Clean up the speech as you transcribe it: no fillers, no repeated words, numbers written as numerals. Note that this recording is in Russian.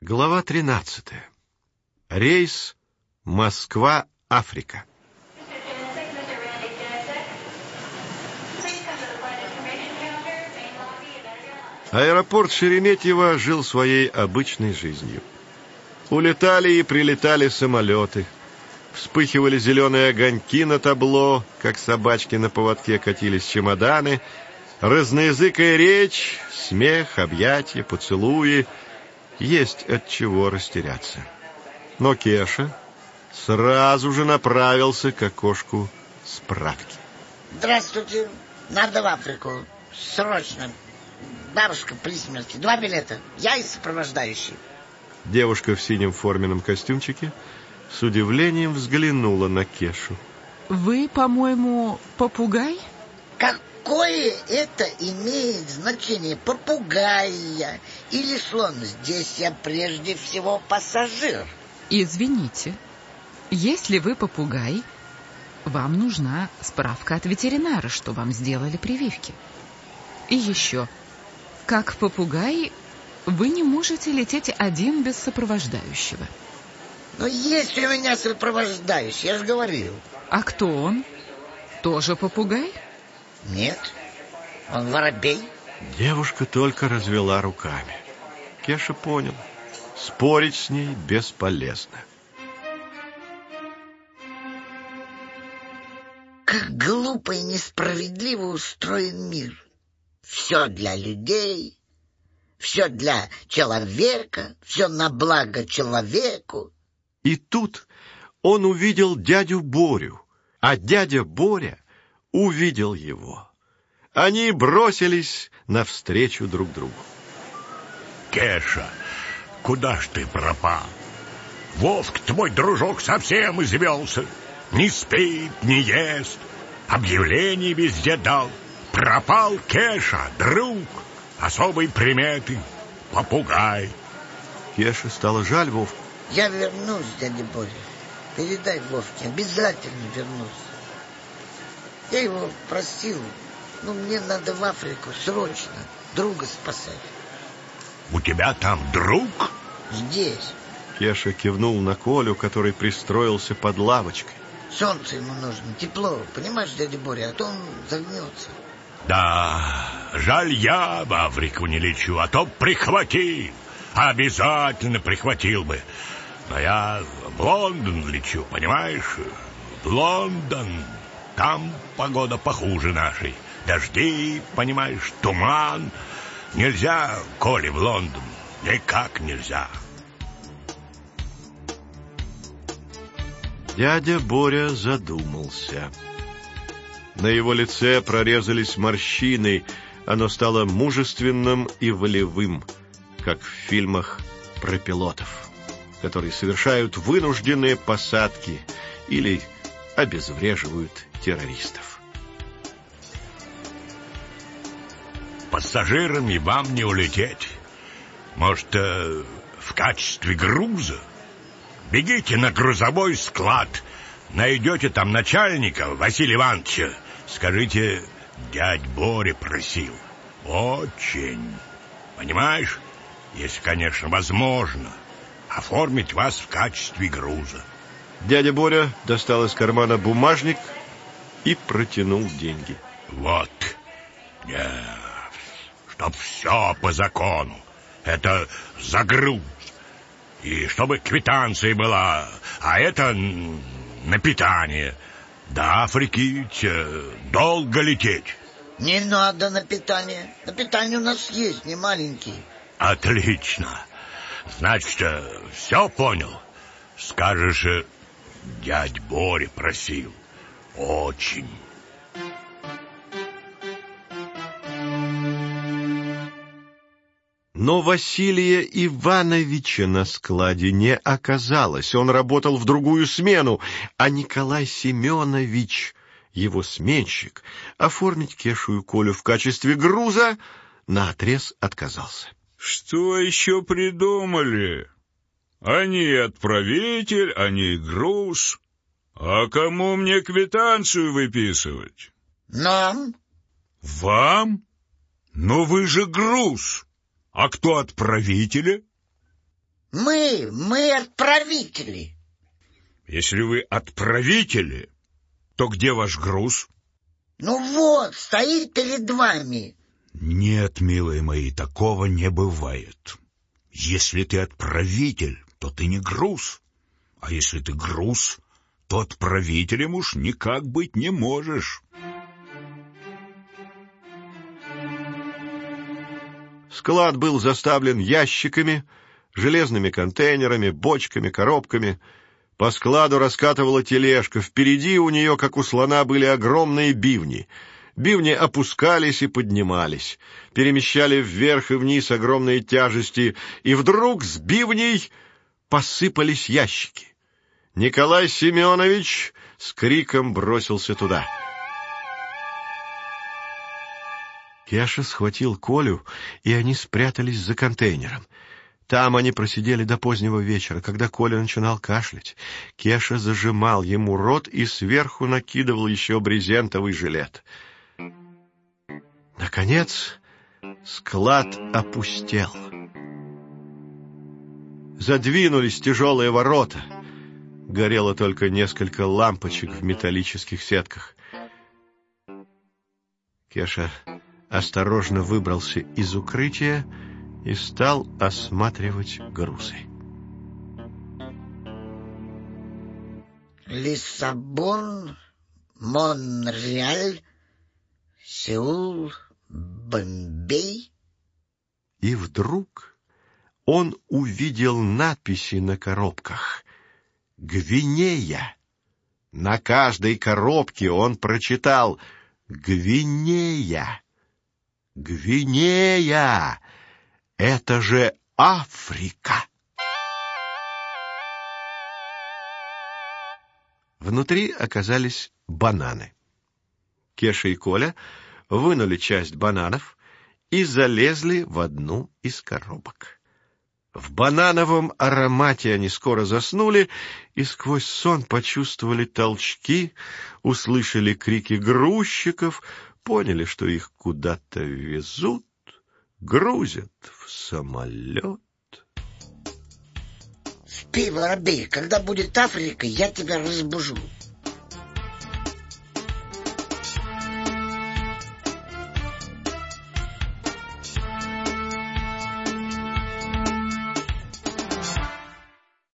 Глава 13. Рейс Москва-Африка. Аэропорт Шереметьево жил своей обычной жизнью. Улетали и прилетали самолеты. Вспыхивали зеленые огоньки на табло, как собачки на поводке катились чемоданы. Разноязыкая речь, смех, объятия, поцелуи. Есть от чего растеряться. Но Кеша сразу же направился к окошку справки. Здравствуйте. Надо в Африку. Срочно. Бабушка при смерти. 2 билета. Я и сопровождающий. Девушка в синем форменном костюмчике с удивлением взглянула на Кешу. Вы, по-моему, попугай? Какое это имеет значение, попугай я или слон? Здесь я прежде всего пассажир. Извините, если вы попугай, вам нужна справка от ветеринара, что вам сделали прививки. И еще, как попугай, вы не можете лететь один без сопровождающего. Но есть у меня сопровождающий, я же говорил. А кто он? Тоже попугай? Нет, он воробей. Девушка только развела руками. Кеша понял, спорить с ней бесполезно. Как глупо и несправедливо устроен мир. Все для людей, все для человека, все на благо человеку. И тут он увидел дядю Борю, а дядя Боря увидел его. Они бросились навстречу друг другу. Кеша, куда ж ты пропал? Вовк, твой дружок, совсем извелся. Не спит, не ест. Объявление везде дал. Пропал Кеша, друг. Особой приметы — попугай. Кеше стало жаль Вовку. Я вернусь, дядя Боря. Передай Вовке, обязательно вернусь. Я его просил, но мне надо в Африку срочно друга спасать. У тебя там друг? Здесь. Кеша кивнул на Колю, который пристроился под лавочкой. Солнце ему нужно, тепло, понимаешь, дядя Боря, а то он загнется. Да, жаль, я в Африку не лечу, а то прихватил. Обязательно прихватил бы. Но я в Лондон лечу, понимаешь? В Лондон. Там погода похуже нашей. Дожди, понимаешь, туман. Нельзя, Коле, в Лондон. Никак нельзя. Дядя Боря задумался. На его лице прорезались морщины. Оно стало мужественным и волевым, как в фильмах про пилотов, которые совершают вынужденные посадки или обезвреживают террористов. Пассажирами вам не улететь. Может, в качестве груза? Бегите на грузовой склад. Найдете там начальника Василия Ивановича. Скажите, дядь Боря просил. Очень. Понимаешь? Если, конечно, возможно, оформить вас в качестве груза. Дядя Боря достал из кармана бумажник и протянул деньги. Вот. Чтоб все по закону. Это за груз. И чтобы квитанция была. А это на питание. До Африки долго лететь. Не надо на питание. На питание у нас есть, не маленький. Отлично. Значит, все понял. Скажешь, дядь Боря просил. Очень. Но Василия Ивановича на складе не оказалось. Он работал в другую смену, а Николай Семенович, его сменщик, оформить Кешу и Колю в качестве груза наотрез отказался. Что еще придумали? Они отправитель, они груз. А кому мне квитанцию выписывать? Нам. Вам? Но вы же груз. А кто отправители? Мы отправители. Если вы отправители, то где ваш груз? Ну вот, стоит перед вами. Нет, милые мои, такого не бывает. Если ты отправитель, то ты не груз. А если ты груз, то отправителем уж никак быть не можешь. Склад был заставлен ящиками, железными контейнерами, бочками, коробками. По складу раскатывала тележка. Впереди у нее, как у слона, были огромные бивни. Бивни опускались и поднимались, перемещали вверх и вниз огромные тяжести, и вдруг с бивней посыпались ящики. Николай Семенович с криком бросился туда. Кеша схватил Колю, и они спрятались за контейнером. Там они просидели до позднего вечера. Когда Коля начинал кашлять, Кеша зажимал ему рот и сверху накидывал еще брезентовый жилет. Наконец, склад опустел. Задвинулись тяжелые ворота. Горело только несколько лампочек в металлических сетках. Кеша осторожно выбрался из укрытия и стал осматривать грузы. Лиссабон, Монреаль, Сеул, Бомбей. И вдруг он увидел надписи на коробках. «Гвинея». На каждой коробке он прочитал «Гвинея». «Гвинея! Это же Африка!» Внутри оказались бананы. Кеша и Коля вынули часть бананов и залезли в одну из коробок. В банановом аромате они скоро заснули и сквозь сон почувствовали толчки, услышали крики грузчиков, поняли, что их куда-то везут, грузят в самолет. Спи, воробей, когда будет Африка, я тебя разбужу.